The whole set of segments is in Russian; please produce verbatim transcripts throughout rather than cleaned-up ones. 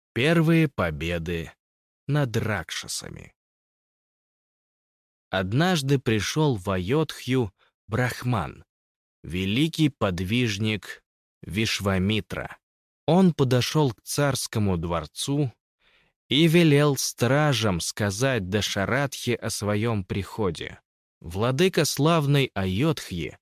Первые победы над Ракшасами. Однажды пришел в Айодхью Брахман, великий подвижник Вишвамитра. Он подошел к царскому дворцу и велел стражам сказать Дашаратхе о своем приходе. Владыка славной Айодхьи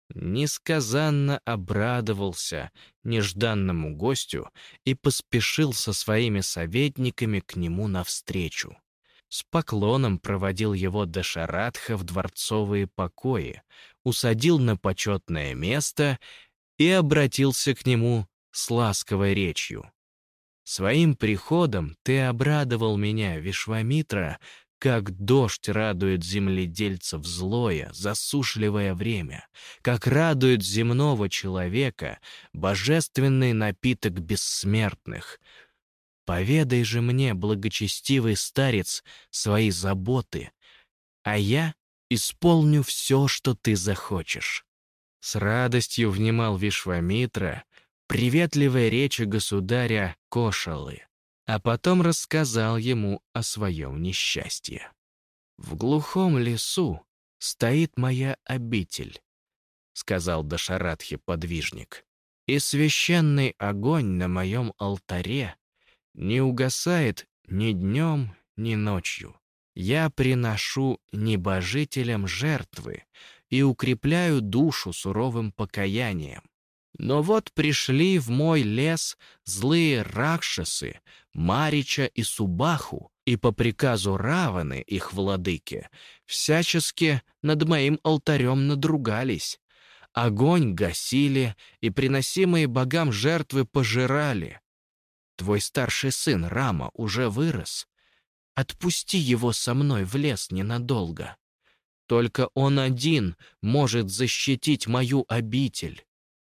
несказанно обрадовался нежданному гостю и поспешил со своими советниками к нему навстречу. С поклоном проводил его Дашаратха в дворцовые покои, усадил на почетное место и обратился к нему с ласковой речью. «Своим приходом ты обрадовал меня, Вишвамитра, как дождь радует земледельцев злое, засушливое время, как радует земного человека божественный напиток бессмертных. Поведай же мне, благочестивый старец, свои заботы, а я исполню все, что ты захочешь». С радостью внимал Вишвамитра приветливой речи государя Кошалы, а потом рассказал ему о своем несчастье. «В глухом лесу стоит моя обитель», — сказал Дашаратхе подвижник, «и священный огонь на моем алтаре не угасает ни днем, ни ночью. Я приношу небожителям жертвы и укрепляю душу суровым покаянием. Но вот пришли в мой лес злые ракшасы, Марича и Субаху, и по приказу Раваны, их владыки, всячески над моим алтарем надругались. Огонь гасили и приносимые богам жертвы пожирали. Твой старший сын Рама уже вырос. Отпусти его со мной в лес ненадолго. Только он один может защитить мою обитель».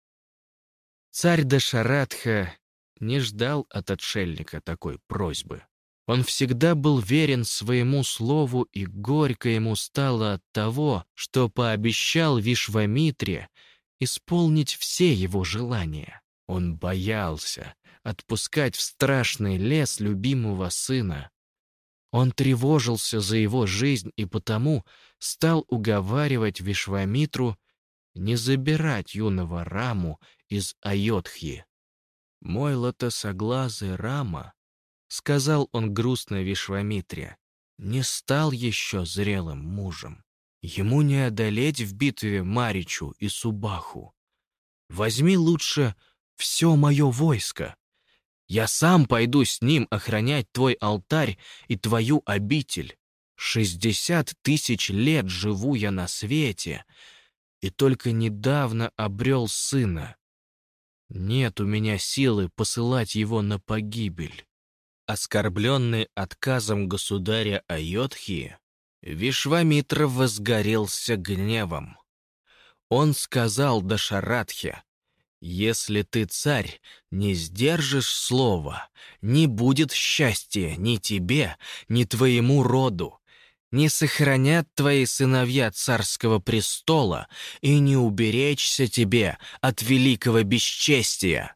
Царь Дашаратха не ждал от отшельника такой просьбы. Он всегда был верен своему слову, и горько ему стало от того, что пообещал Вишвамитре исполнить все его желания. Он боялся отпускать в страшный лес любимого сына. Он тревожился за его жизнь и потому стал уговаривать Вишвамитру не забирать юного Раму из Айодхьи. «Мой лотосоглазый Рама», — сказал он грустно Вишвамитре, — «не стал еще зрелым мужем. Ему не одолеть в битве Маричу и Субаху. Возьми лучше все мое войско. Я сам пойду с ним охранять твой алтарь и твою обитель. Шестьдесят тысяч лет живу я на свете, и только недавно обрел сына. Нет у меня силы посылать его на погибель». Оскорбленный отказом государя Айодхьи, Вишвамитра возгорелся гневом. Он сказал Дашаратхе: «Если ты, царь, не сдержишь слова, не будет счастья ни тебе, ни твоему роду. Не сохранят твои сыновья царского престола, и не уберечься тебе от великого бесчестия».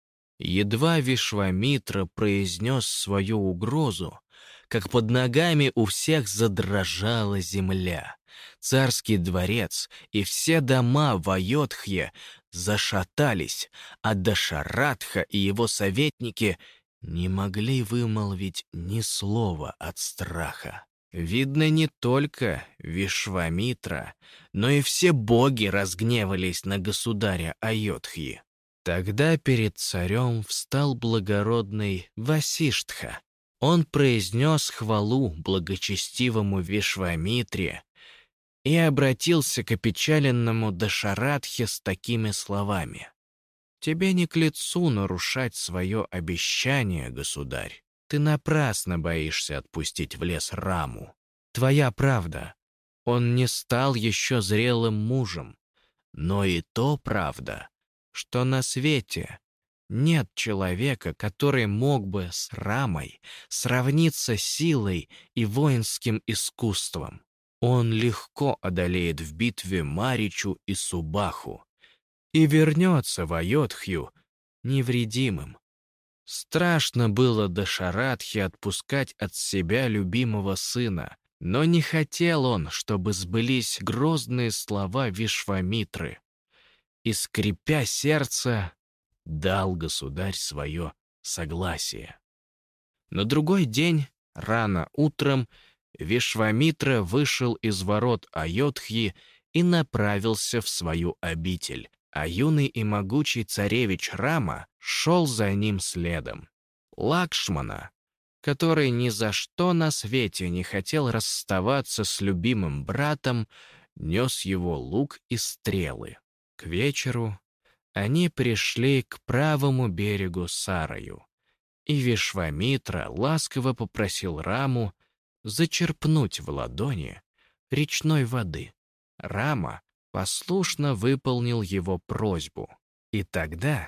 Едва Вишвамитра произнес свою угрозу, как под ногами у всех задрожала земля. Царский дворец и все дома в Айодхье зашатались, а Дашаратха и его советники не могли вымолвить ни слова от страха. Видно, не только Вишвамитра, но и все боги разгневались на государя Айодхьи. Тогда перед царем встал благородный Васиштха. Он произнес хвалу благочестивому Вишвамитре и обратился к опечаленному Дашаратхе с такими словами: «Тебе не к лицу нарушать свое обещание, государь. Ты напрасно боишься отпустить в лес Раму. Твоя правда, он не стал еще зрелым мужем. Но и то правда, что на свете нет человека, который мог бы с Рамой сравниться силой и воинским искусством. Он легко одолеет в битве Маричу и Субаху и вернется в Айодхью невредимым. Страшно было Дашаратхе отпускать от себя любимого сына, но не хотел он, чтобы сбылись грозные слова Вишвамитры. И, скрипя сердце, дал государь свое согласие. На другой день, рано утром, Вишвамитра вышел из ворот Айодхьи и направился в свою обитель, а юный и могучий царевич Рама шел за ним следом. Лакшмана, который ни за что на свете не хотел расставаться с любимым братом, нес его лук и стрелы. К вечеру они пришли к правому берегу Сараю, и Вишвамитра ласково попросил Раму зачерпнуть в ладони речной воды. Рама послушно выполнил его просьбу, и тогда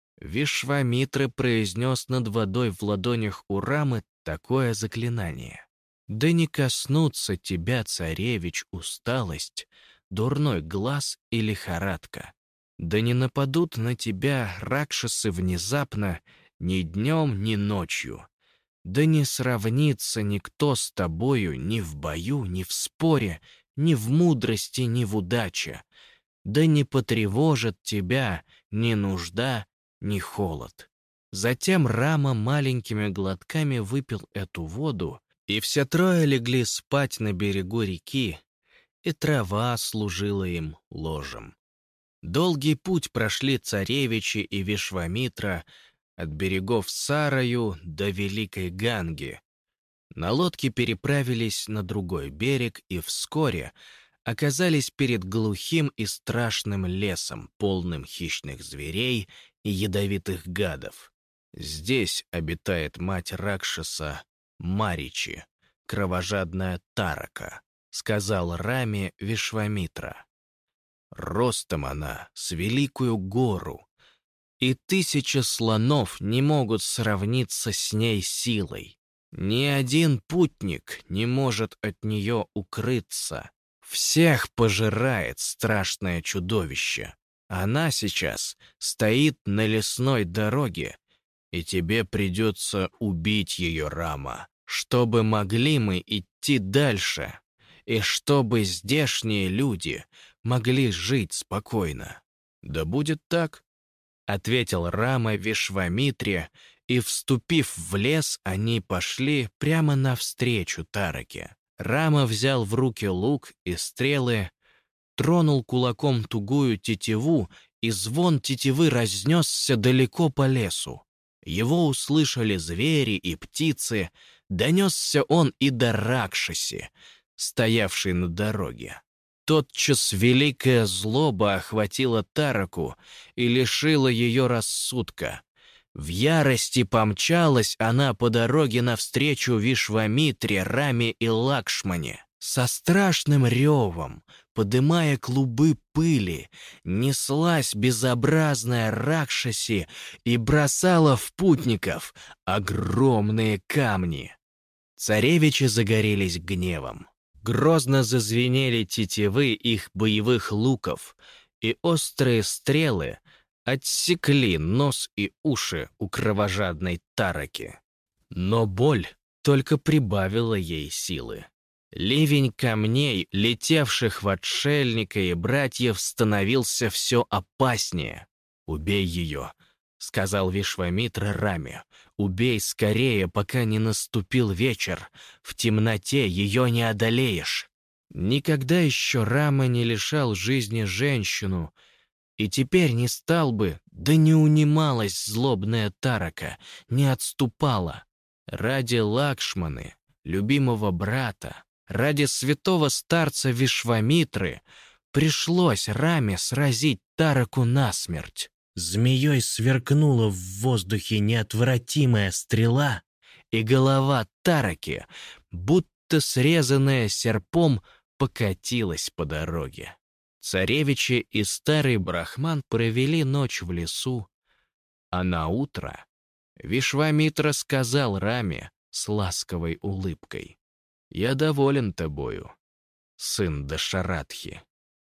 Вишвамитра произнес над водой в ладонях у Рамы такое заклинание: «Да не коснутся тебя, царевич, усталость, дурной глаз и лихорадка. Да не нападут на тебя ракшасы внезапно ни днем, ни ночью. Да не сравнится никто с тобою ни в бою, ни в споре, ни в мудрости, ни в удаче. Да не потревожит тебя ни нужда, ни холод». Затем Рама маленькими глотками выпил эту воду, и все трое легли спать на берегу реки, и трава служила им ложем. Долгий путь прошли царевичи и Вишвамитра от берегов Сараю до Великой Ганги. На лодке переправились на другой берег и вскоре оказались перед глухим и страшным лесом, полным хищных зверей и ядовитых гадов. Здесь обитает мать Ракшаса Маричи, кровожадная Тарака, сказал Раме Вишвамитра. Ростом она с великую гору, и тысяча слонов не могут сравниться с ней силой. Ни один путник не может от нее укрыться. Всех пожирает страшное чудовище. Она сейчас стоит на лесной дороге, и тебе придется убить ее, Рама, чтобы могли мы идти дальше, и чтобы здешние люди могли жить спокойно. «Да будет так», — ответил Рама Вишвамитре, и, вступив в лес, они пошли прямо навстречу Тараке. Рама взял в руки лук и стрелы, тронул кулаком тугую тетиву, и звон тетивы разнесся далеко по лесу. Его услышали звери и птицы, донесся он и до Ракшаси, стоявшей на дороге. Тотчас великая злоба охватила Тараку и лишила ее рассудка. В ярости помчалась она по дороге навстречу Вишвамитре, Раме и Лакшмане. Со страшным ревом, подымая клубы пыли, неслась безобразная Ракшаси и бросала в путников огромные камни. Царевичи загорелись гневом. Грозно зазвенели тетивы их боевых луков, и острые стрелы отсекли нос и уши у кровожадной Тараки. Но боль только прибавила ей силы. Ливень камней, летевших в отшельника и братьев, становился все опаснее. «Убей ее», — сказал Вишвамитра Раме. «Убей скорее, пока не наступил вечер. В темноте ее не одолеешь». Никогда еще Рама не лишал жизни женщину, и теперь не стал бы, да не унималась злобная Тарака, не отступала. Ради Лакшманы, любимого брата, ради святого старца Вишвамитры пришлось Раме сразить Тараку насмерть. Змеей сверкнула в воздухе неотвратимая стрела, и голова Тараки, будто срезанная серпом, покатилась по дороге. Царевичи и старый брахман провели ночь в лесу, а на утро Вишвамитра сказал Раме с ласковой улыбкой: «Я доволен тобою, сын Дашаратхи.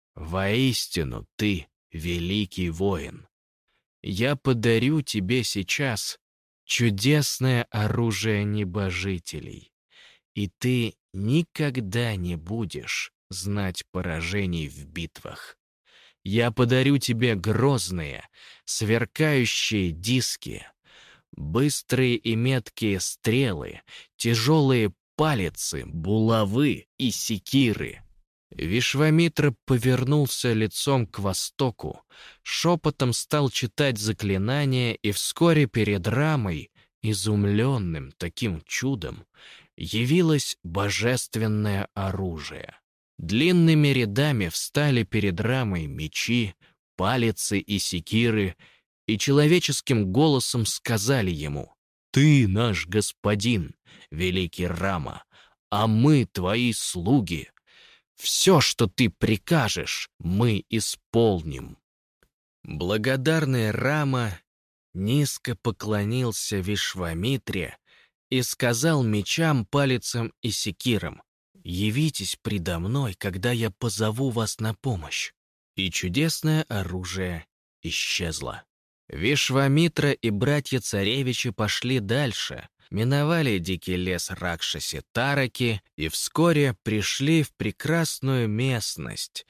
Воистину ты великий воин. Я подарю тебе сейчас чудесное оружие небожителей, и ты никогда не будешь знать поражений в битвах. Я подарю тебе грозные, сверкающие диски, быстрые и меткие стрелы, тяжелые палицы, булавы и секиры. Вишвамитра повернулся лицом к востоку, шепотом стал читать заклинания, и вскоре перед Рамой, изумленным таким чудом, явилось божественное оружие. Длинными рядами встали перед Рамой мечи, палицы и секиры, и человеческим голосом сказали ему: «Ты наш господин, великий Рама, а мы твои слуги. Все, что ты прикажешь, мы исполним». Благодарный Рама низко поклонился Вишвамитре и сказал мечам, палицам и секирам: «Явитесь предо мной, когда я позову вас на помощь». И чудесное оружие исчезло. Вишвамитра и братья-царевичи пошли дальше, миновали дикий лес Ракшаси-Тараки и вскоре пришли в прекрасную местность,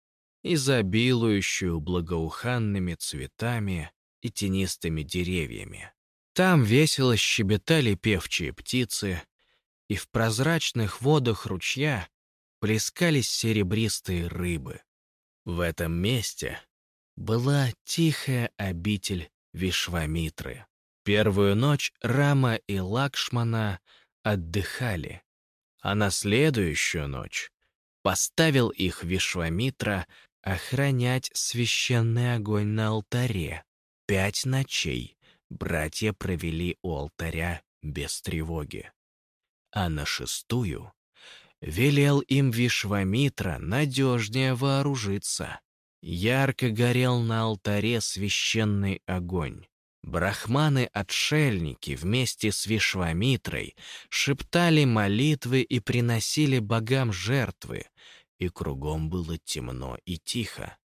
изобилующую благоуханными цветами и тенистыми деревьями. Там весело щебетали певчие птицы, и в прозрачных водах ручья плескались серебристые рыбы. В этом месте была тихая обитель Вишвамитры. Первую ночь Рама и Лакшмана отдыхали, а на следующую ночь поставил их Вишвамитра охранять священный огонь на алтаре. Пять ночей братья провели у алтаря без тревоги. А на шестую велел им Вишвамитра надежнее вооружиться. Ярко горел на алтаре священный огонь. Брахманы-отшельники вместе с Вишвамитрой шептали молитвы и приносили богам жертвы, и кругом было темно и тихо.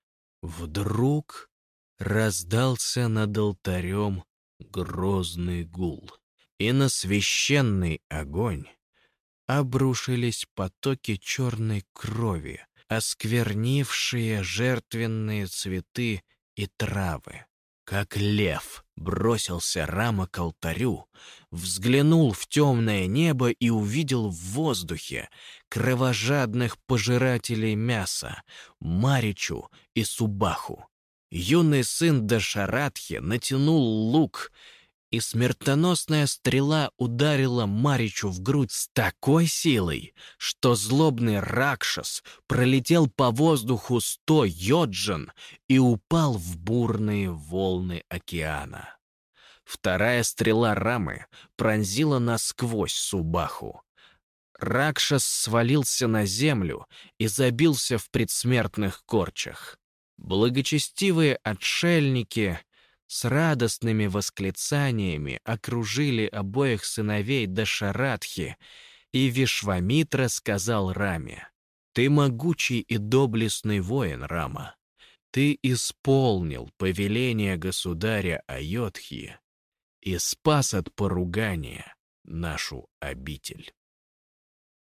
Вдруг раздался над алтарем грозный гул, и на священный огонь обрушились потоки черной крови, осквернившие жертвенные цветы и травы. Как лев бросился Рама к алтарю, взглянул в темное небо и увидел в воздухе кровожадных пожирателей мяса, Маричу и Субаху. Юный сын Дашаратхи натянул лук, и смертоносная стрела ударила Маричу в грудь с такой силой, что злобный Ракшас пролетел по воздуху сто йоджан и упал в бурные волны океана. Вторая стрела Рамы пронзила насквозь Субаху. Ракшас свалился на землю и забился в предсмертных корчах. Благочестивые отшельники с радостными восклицаниями окружили обоих сыновей Дашаратхи, и Вишвамитра сказал Раме: «Ты могучий и доблестный воин, Рама. Ты исполнил повеление государя Айодхи и спас от поругания нашу обитель».